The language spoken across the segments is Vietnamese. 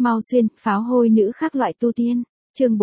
Mau xuyên, pháo hôi nữ khác loại tu tiên. Chương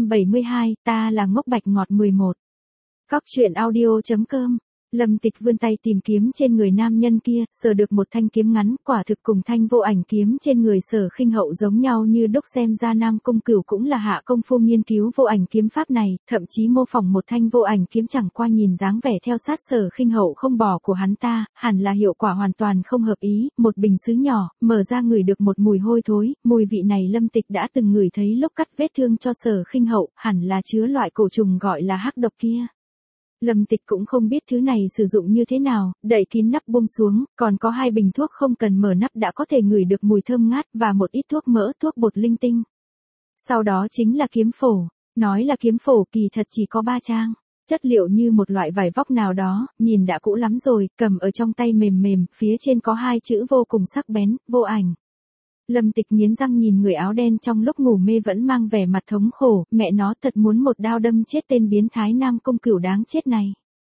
472, ta là ngốc bạch ngọt 11. Cóc truyện audio.com. Lâm Tịch vươn tay tìm kiếm trên người nam nhân kia, sờ được một thanh kiếm ngắn, quả thực cùng thanh vô ảnh kiếm trên người Sở Khinh Hậu giống nhau như đúc, xem ra Nam Cung Cửu cũng là hạ công phu nghiên cứu vô ảnh kiếm pháp này, thậm chí mô phỏng một thanh vô ảnh kiếm, chẳng qua nhìn dáng vẻ theo sát Sở Khinh Hậu không bỏ của hắn ta, hẳn là hiệu quả hoàn toàn không hợp ý. Một bình sứ nhỏ, mở ra ngửi được một mùi hôi thối, mùi vị này Lâm Tịch đã từng ngửi thấy lúc cắt vết thương cho Sở Khinh Hậu, hẳn là chứa loại cổ trùng gọi là hắc độc kia. Lâm Tịch cũng không biết thứ này sử dụng như thế nào, đậy kín nắp buông xuống, còn có 2 bình thuốc không cần mở nắp đã có thể ngửi được mùi thơm ngát và một ít thuốc mỡ, thuốc bột linh tinh. Sau đó chính là kiếm phổ, nói là kiếm phổ kỳ thật chỉ có 3 trang, chất liệu như một loại vải vóc nào đó, nhìn đã cũ lắm rồi, cầm ở trong tay mềm mềm, phía trên có 2 chữ vô cùng sắc bén, vô ảnh. Lâm Tịch nghiến răng nhìn người áo đen trong lúc ngủ mê vẫn mang vẻ mặt thống khổ, mẹ nó thật muốn một đao đâm chết tên biến thái Nam Cung Cửu đáng chết này.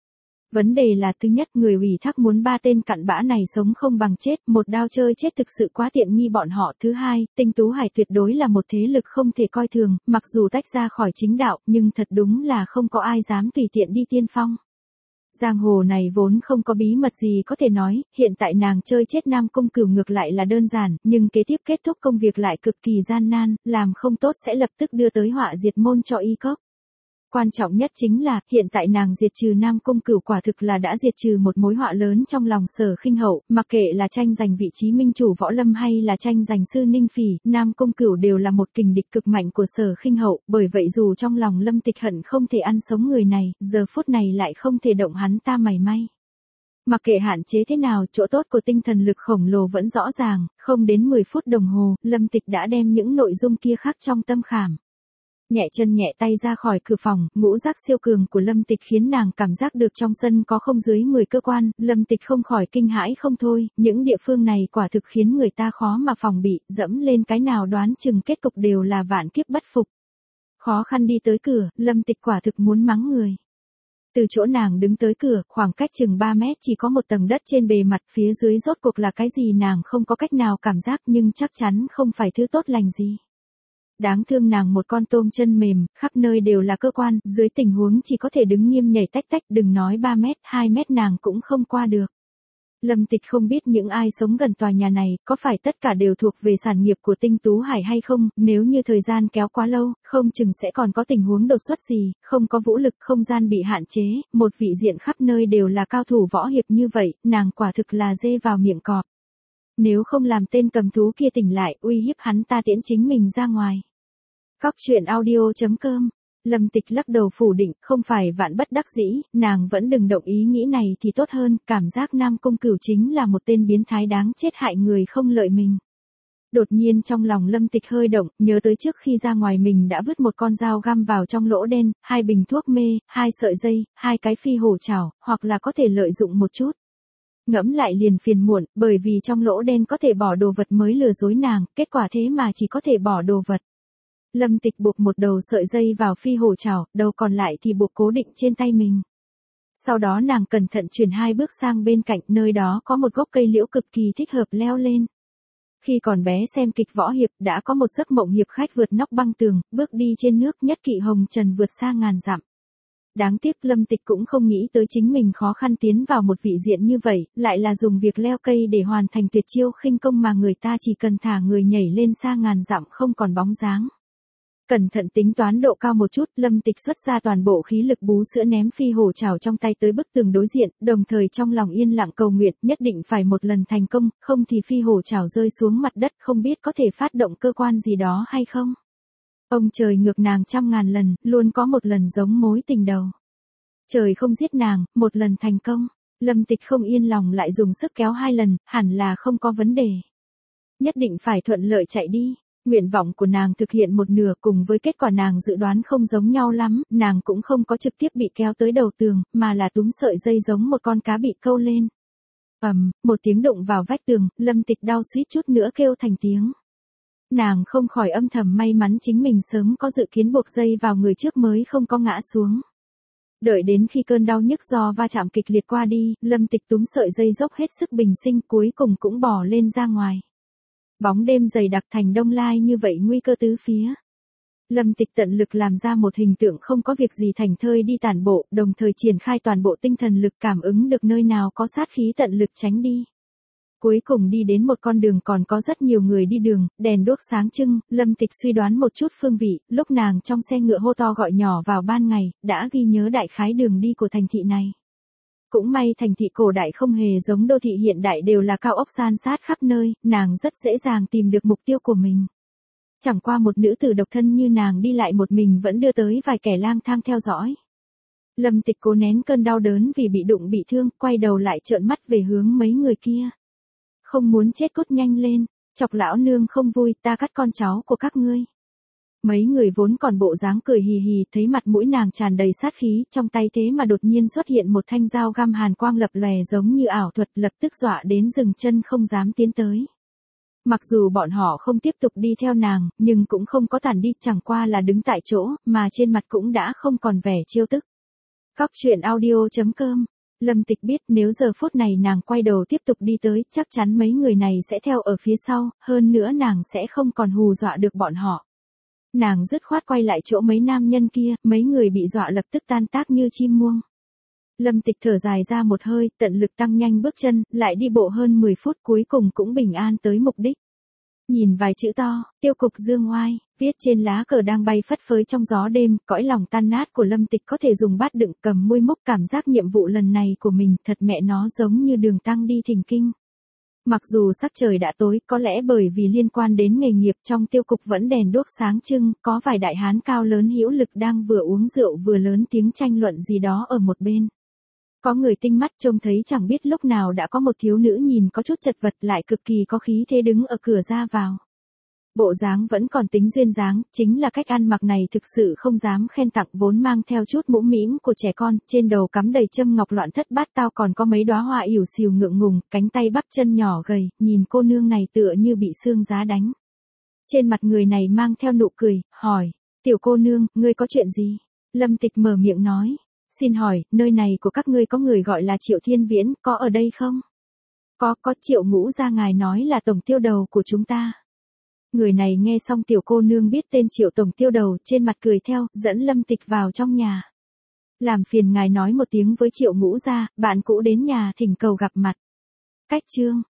Vấn đề là thứ nhất, người ủy thác muốn 3 tên cặn bã này sống không bằng chết, một đao chơi chết thực sự quá tiện nghi bọn họ. Thứ hai, Tinh Tú Hải tuyệt đối là một thế lực không thể coi thường, mặc dù tách ra khỏi chính đạo, nhưng thật đúng là không có ai dám tùy tiện đi tiên phong. Giang hồ này vốn không có bí mật gì có thể nói, hiện tại nàng chơi chết Nam Cung Cửu ngược lại là đơn giản, nhưng kế tiếp kết thúc công việc lại cực kỳ gian nan, làm không tốt sẽ lập tức đưa tới họa diệt môn cho y cốc. Quan trọng nhất chính là, hiện tại nàng diệt trừ Nam Cung Cửu quả thực là đã diệt trừ một mối họa lớn trong lòng Sở Khinh Hậu, mặc kệ là tranh giành vị trí minh chủ võ lâm hay là tranh giành sư ninh phỉ, Nam Cung Cửu đều là một kình địch cực mạnh của Sở Khinh Hậu, bởi vậy dù trong lòng Lâm Tịch hận không thể ăn sống người này, giờ phút này lại không thể động hắn ta mảy may. Mặc kệ hạn chế thế nào, chỗ tốt của tinh thần lực khổng lồ vẫn rõ ràng, không đến 10 phút đồng hồ, Lâm Tịch đã đem những nội dung kia khắc trong tâm khảm. Nhẹ chân nhẹ tay ra khỏi cửa phòng, ngũ giác siêu cường của Lâm Tịch khiến nàng cảm giác được trong sân có không dưới 10 cơ quan, Lâm Tịch không khỏi kinh hãi không thôi, những địa phương này quả thực khiến người ta khó mà phòng bị, dẫm lên cái nào đoán chừng kết cục đều là vạn kiếp bất phục. Khó khăn đi tới cửa, Lâm Tịch quả thực muốn mắng người. Từ chỗ nàng đứng tới cửa, khoảng cách chừng 3 mét chỉ có một tầng đất trên bề mặt, phía dưới rốt cuộc là cái gì nàng không có cách nào cảm giác, nhưng chắc chắn không phải thứ tốt lành gì. Đáng thương nàng một con tôm chân mềm, khắp nơi đều là cơ quan, dưới tình huống chỉ có thể đứng nghiêm nhảy tách tách, đừng nói 3 mét, 2 mét nàng cũng không qua được. Lâm Tịch không biết những ai sống gần tòa nhà này, có phải tất cả đều thuộc về sản nghiệp của Tinh Tú Hải hay không, nếu như thời gian kéo quá lâu, không chừng sẽ còn có tình huống đột xuất gì, không có vũ lực, không gian bị hạn chế, một vị diện khắp nơi đều là cao thủ võ hiệp như vậy, nàng quả thực là dê vào miệng cọp. Nếu không làm tên cầm thú kia tỉnh lại, uy hiếp hắn ta tiễn chính mình ra ngoài. Cóc truyện audio.com. Lâm Tịch lắc đầu phủ định, không phải vạn bất đắc dĩ, nàng vẫn đừng động ý nghĩ này thì tốt hơn, cảm giác Nam Cung Cửu chính là một tên biến thái đáng chết hại người không lợi mình. Đột nhiên trong lòng Lâm Tịch hơi động, nhớ tới trước khi ra ngoài mình đã vứt một con dao găm vào trong lỗ đen, 2 bình thuốc mê, 2 sợi dây, 2 cái phi hổ chảo, hoặc là có thể lợi dụng một chút. Ngẫm lại liền phiền muộn, bởi vì trong lỗ đen có thể bỏ đồ vật mới lừa dối nàng, kết quả thế mà chỉ có thể bỏ đồ vật. Lâm Tịch buộc một đầu sợi dây vào phi hổ chảo, đầu còn lại thì buộc cố định trên tay mình. Sau đó nàng cẩn thận chuyển 2 bước sang bên cạnh, nơi đó có một gốc cây liễu cực kỳ thích hợp leo lên. Khi còn bé xem kịch võ hiệp, đã có một giấc mộng hiệp khách vượt nóc băng tường, bước đi trên nước, nhất kỵ hồng trần vượt xa ngàn dặm. Đáng tiếc Lâm Tịch cũng không nghĩ tới chính mình khó khăn tiến vào một vị diện như vậy, lại là dùng việc leo cây để hoàn thành tuyệt chiêu khinh công mà người ta chỉ cần thả người nhảy lên xa ngàn dặm không còn bóng dáng. Cẩn thận tính toán độ cao một chút, Lâm Tịch xuất ra toàn bộ khí lực bú sữa ném phi hổ chảo trong tay tới bức tường đối diện, đồng thời trong lòng yên lặng cầu nguyện, nhất định phải một lần thành công, không thì phi hổ chảo rơi xuống mặt đất không biết có thể phát động cơ quan gì đó hay không. Ông trời ngược nàng trăm ngàn lần, luôn có một lần giống mối tình đầu. Trời không giết nàng, một lần thành công. Lâm Tịch không yên lòng lại dùng sức kéo 2 lần, hẳn là không có vấn đề. Nhất định phải thuận lợi chạy đi. Nguyện vọng của nàng thực hiện một nửa, cùng với kết quả nàng dự đoán không giống nhau lắm, nàng cũng không có trực tiếp bị kéo tới đầu tường, mà là túm sợi dây giống một con cá bị câu lên. Một tiếng đụng vào vách tường, Lâm Tịch đau suýt chút nữa kêu thành tiếng. Nàng không khỏi âm thầm may mắn chính mình sớm có dự kiến buộc dây vào người trước mới không có ngã xuống. Đợi đến khi cơn đau nhức do va chạm kịch liệt qua đi, Lâm Tịch túm sợi dây dốc hết sức bình sinh, cuối cùng cũng bò lên ra ngoài. Bóng đêm dày đặc thành đông lai như vậy nguy cơ tứ phía. Lâm Tịch tận lực làm ra một hình tượng không có việc gì thành thơi đi tản bộ, đồng thời triển khai toàn bộ tinh thần lực cảm ứng được nơi nào có sát khí tận lực tránh đi. Cuối cùng đi đến một con đường còn có rất nhiều người đi đường, đèn đuốc sáng trưng, Lâm Tịch suy đoán một chút phương vị, lúc nàng trong xe ngựa hô to gọi nhỏ vào ban ngày, đã ghi nhớ đại khái đường đi của thành thị này. Cũng may thành thị cổ đại không hề giống đô thị hiện đại đều là cao ốc san sát khắp nơi, nàng rất dễ dàng tìm được mục tiêu của mình. Chẳng qua một nữ tử độc thân như nàng đi lại một mình vẫn đưa tới vài kẻ lang thang theo dõi. Lâm Tịch cố nén cơn đau đớn vì bị đụng bị thương, quay đầu lại trợn mắt về hướng mấy người kia. Không muốn chết cút nhanh lên, chọc lão nương không vui, ta cắt con cháu của các ngươi. Mấy người vốn còn bộ dáng cười hì hì, thấy mặt mũi nàng tràn đầy sát khí, trong tay thế mà đột nhiên xuất hiện một thanh dao găm hàn quang lập lòe giống như ảo thuật, lập tức dọa đến dừng chân không dám tiến tới. Mặc dù bọn họ không tiếp tục đi theo nàng, nhưng cũng không có tản đi, chẳng qua là đứng tại chỗ, mà trên mặt cũng đã không còn vẻ trêu tức. Cóc truyện audio.com. Lâm Tịch biết nếu giờ phút này nàng quay đầu tiếp tục đi tới, chắc chắn mấy người này sẽ theo ở phía sau, hơn nữa nàng sẽ không còn hù dọa được bọn họ. Nàng dứt khoát quay lại chỗ mấy nam nhân kia, mấy người bị dọa lập tức tan tác như chim muông. Lâm Tịch thở dài ra một hơi, tận lực tăng nhanh bước chân, lại đi bộ hơn 10 phút cuối cùng cũng bình an tới mục đích. Nhìn vài chữ to, tiêu cục Dương Oai, viết trên lá cờ đang bay phất phới trong gió đêm, cõi lòng tan nát của Lâm Tịch có thể dùng bát đựng cầm môi mốc cảm giác nhiệm vụ lần này của mình thật mẹ nó giống như đường tăng đi thỉnh kinh. Mặc dù sắc trời đã tối, có lẽ bởi vì liên quan đến nghề nghiệp trong tiêu cục vẫn đèn đuốc sáng trưng, có vài đại hán cao lớn hữu lực đang vừa uống rượu vừa lớn tiếng tranh luận gì đó ở một bên. Có người tinh mắt trông thấy chẳng biết lúc nào đã có một thiếu nữ nhìn có chút chật vật lại cực kỳ có khí thế đứng ở cửa ra vào. Bộ dáng vẫn còn tính duyên dáng, chính là cách ăn mặc này thực sự không dám khen tặng, vốn mang theo chút mũm mĩm của trẻ con, trên đầu cắm đầy châm ngọc loạn thất bát tao, còn có mấy đóa hoa ỉu xìu ngượng ngùng, cánh tay bắp chân nhỏ gầy, nhìn cô nương này tựa như bị xương giá đánh. Trên mặt người này mang theo nụ cười, hỏi, tiểu cô nương, ngươi có chuyện gì? Lâm Tịch mở miệng nói, xin hỏi, nơi này của các ngươi có người gọi là Triệu Thiên Viễn, có ở đây không? Có Triệu Ngũ gia ngài nói là tổng tiêu đầu của chúng ta. Người này nghe xong tiểu cô nương biết tên Triệu tổng tiêu đầu, trên mặt cười theo, dẫn Lâm Tịch vào trong nhà. Làm phiền ngài nói một tiếng với Triệu Ngũ gia, bạn cũ đến nhà thỉnh cầu gặp mặt. Cách chương